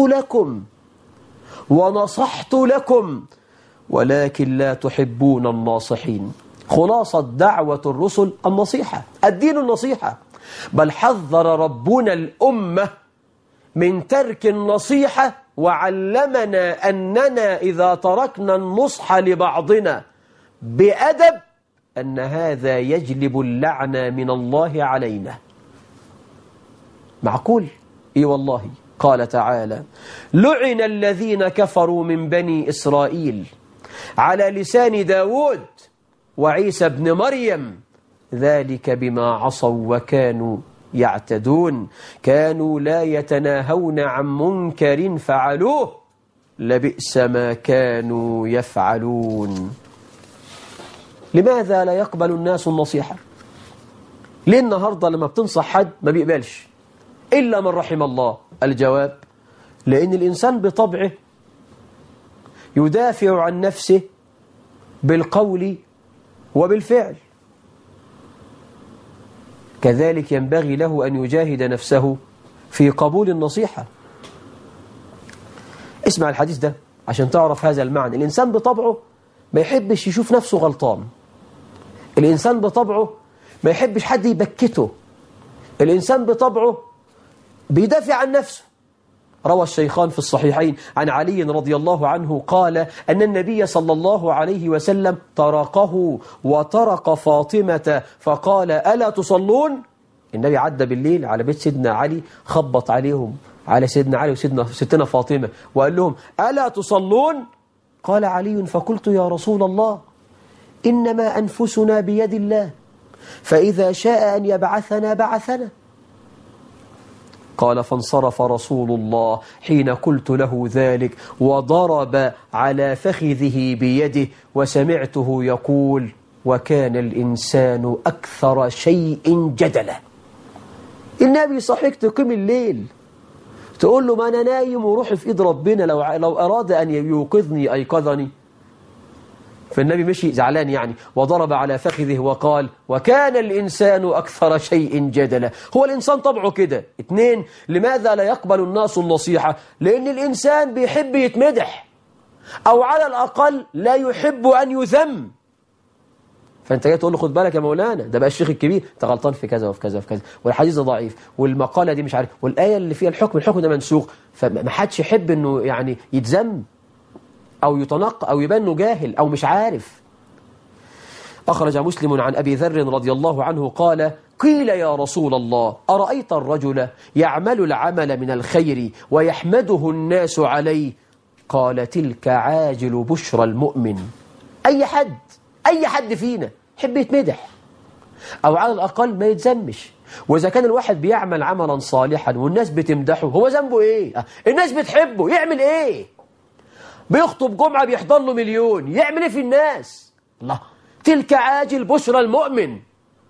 لكم ولكن لا تحبون الناصحين. خلاصة دعوة الرسل النصيحة، الدين النصيحة، بل حذر ربنا الأمة من ترك النصيحة وعلمنا أننا إذا تركنا النصح لبعضنا بأدب أن هذا يجلب اللعنة من الله علينا. معقول؟ إيه والله. قال تعالى لعن الذين كفروا من بني إسرائيل على لسان داود وعيسى بن مريم ذلك بما عصوا وكانوا يعتدون كانوا لا يتناهون عن منكر فعلوه لبئس ما كانوا يفعلون. لماذا لا يقبل الناس النصيحة؟ ليه النهاردة لما بتنصح حد ما بيقبلش إلا من رحم الله؟ الجواب لأن الإنسان بطبعه يدافع عن نفسه بالقول وبالفعل، كذلك ينبغي له أن يجاهد نفسه في قبول النصيحة. اسمع الحديث ده عشان تعرف هذا المعنى. الإنسان بطبعه ما يحبش يشوف نفسه غلطان، الإنسان بطبعه ما يحبش حد يبكته، الإنسان بطبعه بيدافع عن نفسه. روى الشيخان في الصحيحين عن علي رضي الله عنه قال أن النبي صلى الله عليه وسلم طرقه وطرق فاطمة فقال ألا تصلون؟ النبي عدى بالليل على بيت سيدنا علي، خبط عليهم على سيدنا علي وستنا فاطمة وقال لهم ألا تصلون؟ قال علي فقلت يا رسول الله إنما أنفسنا بيد الله فإذا شاء أن يبعثنا بعثنا. قال فانصرف رسول الله حين قلت له ذلك وضرب على فخذه بيده وسمعته يقول وكان الإنسان أكثر شيء جدلا. النبي صحيح تقيم الليل تقول له ما أنا نايم وروحي في إيد ربنا، لو أراد أن يوقظني أيقظني. فالنبي مشي زعلان يعني وضرب على فخذه وقال وكان الإنسان أكثر شيء جدلا. هو الإنسان طبعه كده. 2. لماذا لا يقبل الناس النصيحة؟ لأن الإنسان بيحب يتمدح أو على الأقل لا يحب أن يذم. فأنت جاي تقول له خد بالك يا مولانا ده بقى الشيخ الكبير أنت غلطان في كذا وفي كذا وفي كذا والحديث ده ضعيف والمقالة دي مش عارف والآية اللي فيها الحكم ده منسوخ. فما حدش يحب أنه يعني يتذم أو يتنقى أو يبان جاهل أو مش عارف. أخرج مسلم عن أبي ذر رضي الله عنه قال قيل يا رسول الله أرأيت الرجل يعمل العمل من الخير ويحمده الناس عليه؟ قال تلك عاجل بشرى المؤمن. أي حد فينا يحب يتمدح أو على الأقل ما يتذمش. وإذا كان الواحد بيعمل عملا صالحا والناس بتمدحه هو ذنبه إيه؟ الناس بتحبه يعمل إيه؟ بيخطب جمعة بيحضر له مليون يعمل إيه في الناس؟ الله تلك عاجل بشرى المؤمن.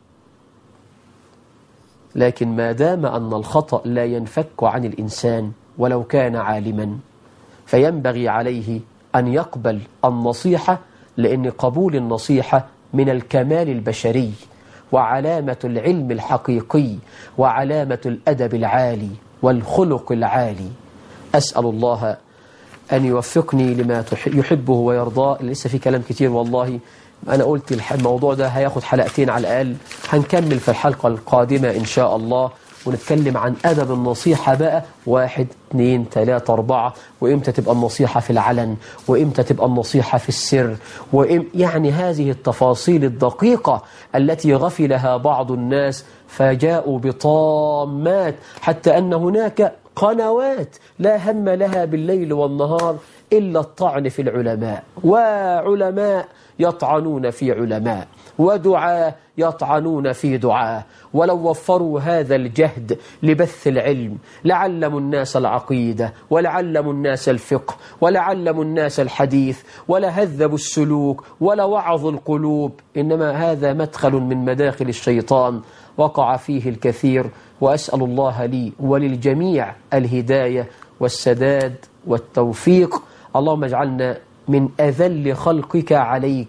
لكن ما دام أن الخطأ لا ينفك عن الإنسان ولو كان عالما فينبغي عليه أن يقبل النصيحة، لأن قبول النصيحة من الكمال البشري وعلامة العلم الحقيقي وعلامة الأدب العالي والخلق العالي. أسأل الله أن يوفقني لما يحبه ويرضاه. لسه في كلام كتير والله. أنا قلت الموضوع ده هياخد حلقتين على الأقل، هنكمل في الحلقة القادمة إن شاء الله ونتكلم عن أدب النصيحة بقى 1 2 3 4 وإمتى تبقى النصيحة في العلن وإمتى تبقى النصيحة في السر يعني هذه التفاصيل الدقيقة التي غفلها بعض الناس فجاءوا بطامات حتى أن هناك قنوات لا هم لها بالليل والنهار إلا الطعن في العلماء، وعلماء يطعنون في علماء، ودعاة يطعنون في دعاة. ولو وفروا هذا الجهد لبث العلم لعلموا الناس العقيدة ولعلموا الناس الفقه ولعلموا الناس الحديث ولهذبوا السلوك ولوعظوا القلوب. إنما هذا مدخل من مداخل الشيطان وقع فيه الكثير. وأسأل الله لي وللجميع الهداية والسداد والتوفيق. اللهم اجعلنا من أذل خلقك عليك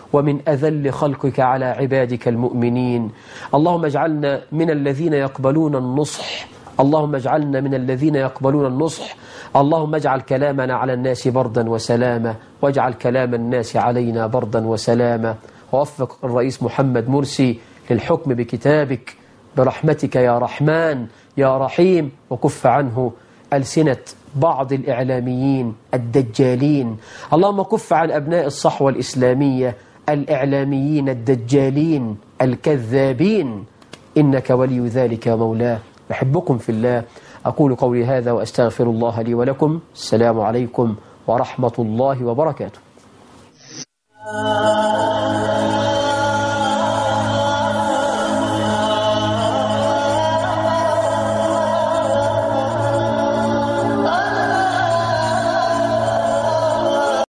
ومن أذل خلقك على عبادك المؤمنين. اللهم اجعلنا من الذين يقبلون النصح، اللهم اجعلنا من الذين يقبلون النصح. اللهم اجعل كلامنا على الناس بردا وسلاما، واجعل كلام الناس علينا بردا وسلاما. ووفق الرئيس محمد مرسي للحكم بكتابك برحمتك يا رحمن يا رحيم، وكف عنه ألسنة بعض الإعلاميين الدجالين. اللهم كف عن أبناء الصحوة الإسلامية الإعلاميين الدجالين الكذابين، إنك ولي ذلك مولاه. أحبكم في الله. أقول قولي هذا وأستغفر الله لي ولكم. السلام عليكم ورحمة الله وبركاته.